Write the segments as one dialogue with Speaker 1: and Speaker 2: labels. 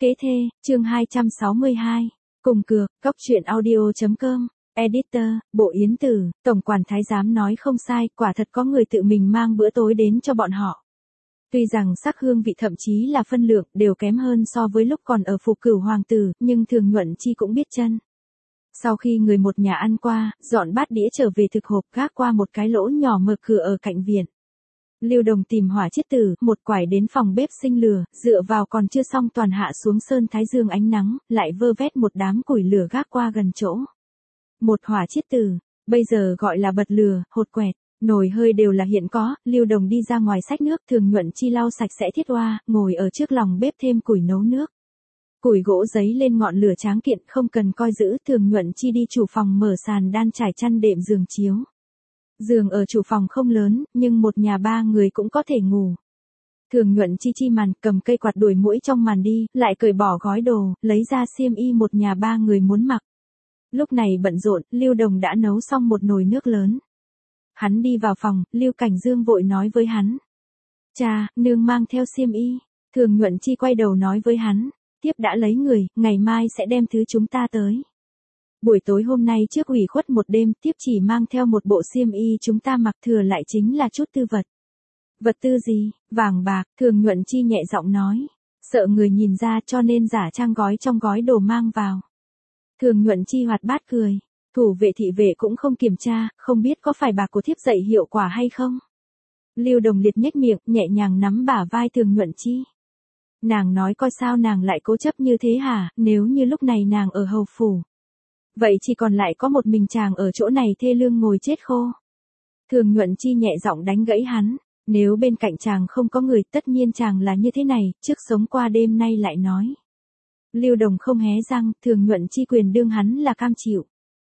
Speaker 1: Kế thê, chương 262. Cùng cược, góc truyện audio.com. Editor, Bộ Yến Tử, Tổng quản Thái giám nói không sai, quả thật có người tự mình mang bữa tối đến cho bọn họ. Tuy rằng sắc hương vị thậm chí là phân lượng đều kém hơn so với lúc còn ở phủ Cửu hoàng tử, nhưng Thường Nhuận Chi cũng biết chân. Sau khi người một nhà ăn qua, dọn bát đĩa trở về thực hộp gác qua một cái lỗ nhỏ mở cửa ở cạnh viện. Lưu Đồng tìm hỏa chiết tử, một quải đến phòng bếp sinh lửa, dựa vào còn chưa xong toàn hạ xuống sơn thái dương ánh nắng, lại vơ vét một đám củi lửa gác qua gần chỗ. Một hỏa chiết tử, bây giờ gọi là bật lửa, hột quẹt, nồi hơi đều là hiện có. Lưu Đồng đi ra ngoài xách nước, Thường Nhuận Chi lau sạch sẽ thiết oa, ngồi ở trước lòng bếp thêm củi nấu nước. Củi gỗ giấy lên ngọn lửa tráng kiện, không cần coi giữ. Thường Nhuận Chi đi chủ phòng mở sàn đan trải chăn đệm giường chiếu. Giường ở chủ phòng không lớn, nhưng một nhà ba người cũng có thể ngủ. Thường Nhuận Chi chi màn, cầm cây quạt đuổi muỗi trong màn đi, lại cởi bỏ gói đồ, lấy ra xiêm y một nhà ba người muốn mặc. Lúc này bận rộn, Lưu Đồng đã nấu xong một nồi nước lớn. Hắn đi vào phòng, Lưu Cảnh Dương vội nói với hắn. Cha, nương mang theo xiêm y. Thường Nhuận Chi quay đầu nói với hắn. Tiếp đã lấy người, ngày mai sẽ đem thứ chúng ta tới. Buổi tối hôm nay trước ủy khuất một đêm, tiếp chỉ mang theo một bộ xiêm y chúng ta mặc, thừa lại chính là chút tư vật. Vật tư gì? Vàng bạc, Thường Nhuận Chi nhẹ giọng nói. Sợ người nhìn ra cho nên giả trang gói trong gói đồ mang vào. Thường Nhuận Chi hoạt bát cười. Thủ vệ thị vệ cũng không kiểm tra, không biết có phải bạc của thiếp dạy hiệu quả hay không. Lưu Đồng liệt nhếch miệng, nhẹ nhàng nắm bả vai Thường Nhuận Chi. Nàng nói coi sao nàng lại cố chấp như thế hả, nếu như lúc này nàng ở hầu phủ. Vậy chỉ còn lại có một mình chàng ở chỗ này thê lương ngồi chết khô. Thường Nhuận Chi nhẹ giọng đánh gãy hắn, nếu bên cạnh chàng không có người tất nhiên chàng là như thế này, trước sống qua đêm nay lại nói. Lưu Đồng không hé răng, Thường Nhuận Chi quyền đương hắn là cam chịu.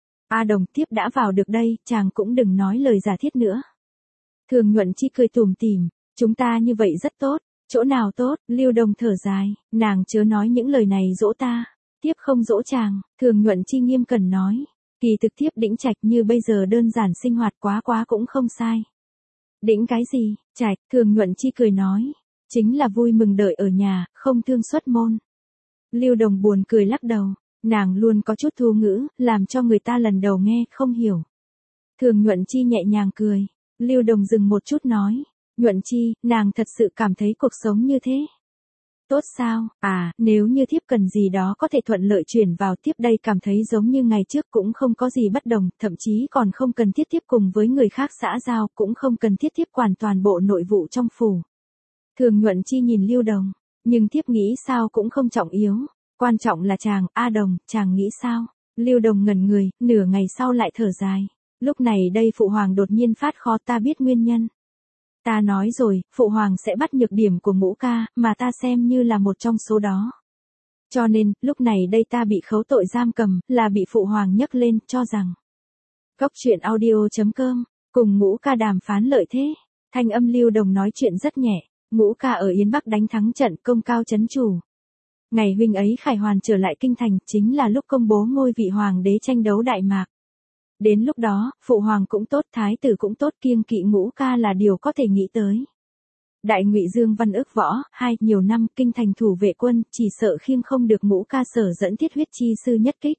Speaker 1: A Đồng tiếp đã vào được đây, chàng cũng đừng nói lời giả thiết nữa. Thường Nhuận Chi cười tủm tỉm, chúng ta như vậy rất tốt, chỗ nào tốt, Lưu Đồng thở dài, nàng chớ nói những lời này dỗ ta. Tiếp không dỗ chàng, Thường Nhuận Chi nghiêm cẩn nói. Kỳ thực tiếp đĩnh trạch như bây giờ đơn giản sinh hoạt quá cũng không sai. Đĩnh cái gì, trạch, Thường Nhuận Chi cười nói. Chính là vui mừng đợi ở nhà, không thương xuất môn. Lưu Đồng buồn cười lắc đầu, nàng luôn có chút thu ngữ, làm cho người ta lần đầu nghe, không hiểu. Thường Nhuận Chi nhẹ nhàng cười, Lưu Đồng dừng một chút nói. Nhuận Chi, nàng thật sự cảm thấy cuộc sống như thế. Tốt sao, nếu như thiếp cần gì đó có thể thuận lợi chuyển vào, tiếp đây cảm thấy giống như ngày trước cũng không có gì bất đồng, thậm chí còn không cần thiết tiếp cùng với người khác xã giao, cũng không cần thiết tiếp quản toàn bộ nội vụ trong phủ. Thường Nhuận Chi nhìn Lưu Đồng, nhưng thiếp nghĩ sao cũng không trọng yếu, quan trọng là chàng, A Đồng, chàng nghĩ sao? Lưu Đồng ngẩn người, nửa ngày sau lại thở dài, lúc này đây phụ hoàng đột nhiên phát khó, ta biết nguyên nhân. Ta nói rồi, phụ hoàng sẽ bắt nhược điểm của Ngũ ca, mà ta xem như là một trong số đó. Cho nên, lúc này đây ta bị khấu tội giam cầm, là bị phụ hoàng nhấc lên, cho rằng. Góc truyện audio.com, cùng Ngũ ca đàm phán lợi thế. Thanh âm Lưu Đồng nói chuyện rất nhẹ, Ngũ ca ở Yến Bắc đánh thắng trận, công cao chấn chủ. Ngày huynh ấy khải hoàn trở lại kinh thành, chính là lúc công bố ngôi vị hoàng đế tranh đấu Đại Mạc. Đến lúc đó, phụ hoàng cũng tốt, thái tử cũng tốt, kiêng kỵ Ngũ ca là điều có thể nghĩ tới. Đại Ngụy Dương Văn ức võ, nhiều năm kinh thành thủ vệ quân, chỉ sợ khiêng không được Ngũ ca sở dẫn thiết huyết chi sư nhất kích.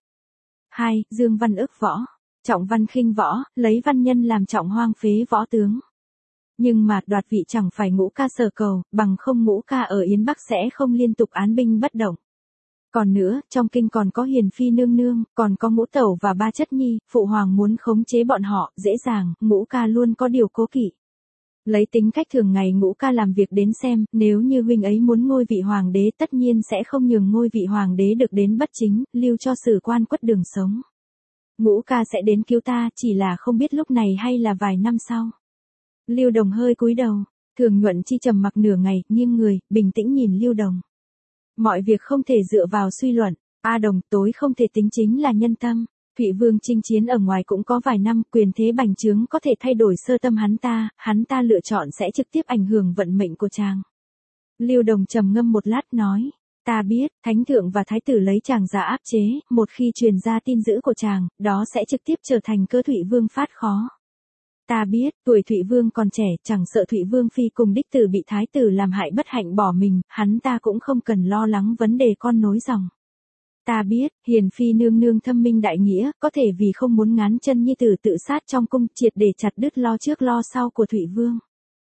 Speaker 1: Dương Văn ức võ, trọng văn khinh võ, lấy văn nhân làm trọng hoang phế võ tướng. Nhưng mà đoạt vị chẳng phải Ngũ ca sở cầu, bằng không Ngũ ca ở Yến Bắc sẽ không liên tục án binh bất động. Còn nữa, trong kinh còn có Hiền Phi nương nương, còn có Ngũ tẩu và ba chất nhi, phụ hoàng muốn khống chế bọn họ, dễ dàng, Ngũ ca luôn có điều cố kỵ. Lấy tính cách thường ngày Ngũ ca làm việc đến xem, nếu như huynh ấy muốn ngôi vị hoàng đế tất nhiên sẽ không nhường ngôi vị hoàng đế được đến bất chính, lưu cho sử quan quất đường sống. Ngũ ca sẽ đến cứu ta, chỉ là không biết lúc này hay là vài năm sau. Lưu Đồng hơi cúi đầu, Thường Nhuận Chi trầm mặc nửa ngày, nghiêng người, bình tĩnh nhìn Lưu Đồng. Mọi việc không thể dựa vào suy luận, A Đồng, tối không thể tính chính là nhân tâm. Thụy Vương chinh chiến ở ngoài cũng có vài năm, quyền thế bành trướng có thể thay đổi sơ tâm hắn ta lựa chọn sẽ trực tiếp ảnh hưởng vận mệnh của chàng. Lưu Đồng trầm ngâm một lát nói, ta biết, thánh thượng và thái tử lấy chàng ra áp chế, một khi truyền ra tin dữ của chàng, đó sẽ trực tiếp trở thành cơ Thụy Vương phát khó. Ta biết, tuổi Thụy Vương còn trẻ, chẳng sợ Thụy Vương phi cùng đích tử bị thái tử làm hại bất hạnh bỏ mình, hắn ta cũng không cần lo lắng vấn đề con nối dòng. Ta biết, hiền phi nương nương thâm minh đại nghĩa, có thể vì không muốn ngán chân nhi tử tự sát trong cung, triệt để chặt đứt lo trước lo sau của Thụy Vương.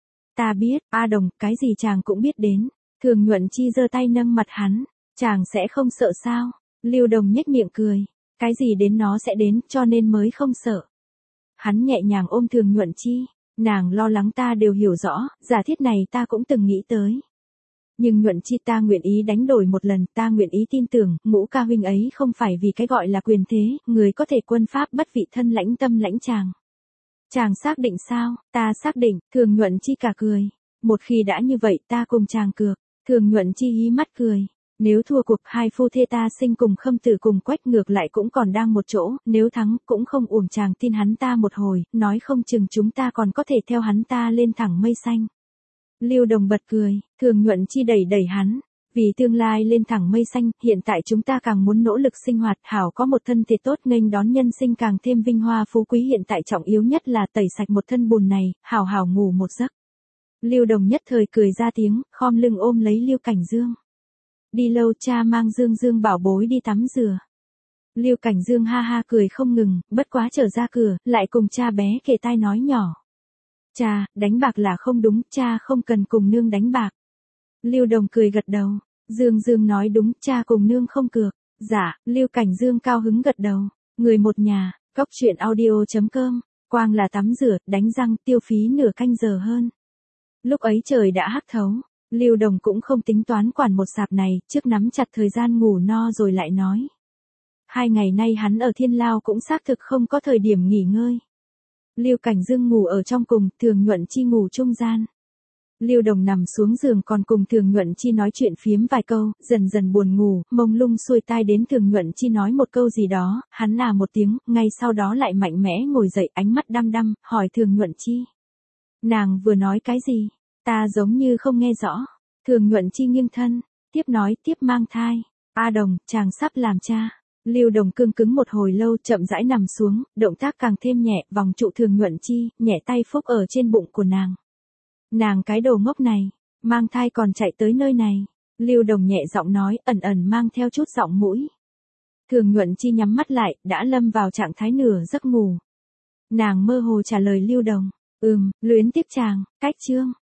Speaker 1: Ta biết, A Đồng, cái gì chàng cũng biết đến. Thường Nhuận Chi giơ tay nâng mặt hắn, chàng sẽ không sợ sao? Lưu Đồng nhếch miệng cười, cái gì đến nó sẽ đến, cho nên mới không sợ. Hắn nhẹ nhàng ôm Thường Nhuận Chi, nàng lo lắng ta đều hiểu rõ, giả thiết này ta cũng từng nghĩ tới. Nhưng Nhuận Chi, ta nguyện ý đánh đổi một lần, ta nguyện ý tin tưởng, Ngũ ca huynh ấy không phải vì cái gọi là quyền thế, người có thể quân pháp bất vị thân lãnh tâm lãnh chàng. Chàng xác định sao? Ta xác định. Thường Nhuận Chi cả cười. Một khi đã như vậy ta cùng chàng cược. Thường Nhuận Chi hí mắt cười. Nếu thua cuộc, hai phu thê ta sinh cùng Khâm Tử cùng Quách ngược lại cũng còn đang một chỗ, nếu thắng cũng không uổng chàng tin hắn ta một hồi, nói không chừng chúng ta còn có thể theo hắn ta lên thẳng mây xanh. Lưu Đồng bật cười, Thường Nhuận Chi đẩy đẩy hắn. Vì tương lai lên thẳng mây xanh, hiện tại chúng ta càng muốn nỗ lực sinh hoạt, hảo có một thân thể tốt nghênh đón nhân sinh càng thêm vinh hoa phú quý, hiện tại trọng yếu nhất là tẩy sạch một thân bùn này, hảo hảo ngủ một giấc. Lưu Đồng nhất thời cười ra tiếng, khom lưng ôm lấy Lưu Cảnh Dương. Đi lâu, cha mang Dương Dương bảo bối đi tắm rửa. Lưu Cảnh Dương ha ha cười không ngừng, bất quá trở ra cửa, lại cùng cha bé kề tai nói nhỏ. Cha, đánh bạc là không đúng, cha không cần cùng nương đánh bạc. Lưu Đồng cười gật đầu. Dương Dương nói đúng, cha cùng nương không cược. Dạ, Lưu Cảnh Dương cao hứng gật đầu. Người một nhà, cóc truyện audio.com. Quang là tắm rửa, đánh răng, tiêu phí nửa canh giờ hơn. Lúc ấy trời đã hắt thấu. Lưu Đồng cũng không tính toán quản một sạp này, trước nắm chặt thời gian ngủ no rồi lại nói. 2 ngày nay hắn ở Thiên Lao cũng xác thực không có thời điểm nghỉ ngơi. Lưu Cảnh Dương ngủ ở trong cùng, Thường Nhuận Chi ngủ trung gian. Lưu Đồng nằm xuống giường còn cùng Thường Nhuận Chi nói chuyện phiếm vài câu, dần dần buồn ngủ, mông lung xuôi tai đến Thường Nhuận Chi nói một câu gì đó, hắn à một tiếng, ngay sau đó lại mạnh mẽ ngồi dậy, ánh mắt đăm đăm, hỏi Thường Nhuận Chi. Nàng vừa nói cái gì? Ta giống như không nghe rõ. Thường Nhuận Chi nghiêng thân, tiếp nói, tiếp mang thai. A Đồng, chàng sắp làm cha. Lưu Đồng cương cứng một hồi lâu, chậm rãi nằm xuống, động tác càng thêm nhẹ, vòng trụ Thường Nhuận Chi, nhẹ tay phúc ở trên bụng của nàng. Nàng cái đồ ngốc này, mang thai còn chạy tới nơi này. Lưu Đồng nhẹ giọng nói, ẩn ẩn mang theo chút giọng mũi. Thường Nhuận Chi nhắm mắt lại, đã lâm vào trạng thái nửa giấc ngủ. Nàng mơ hồ trả lời Lưu Đồng, luyến tiếc chàng, cách chương.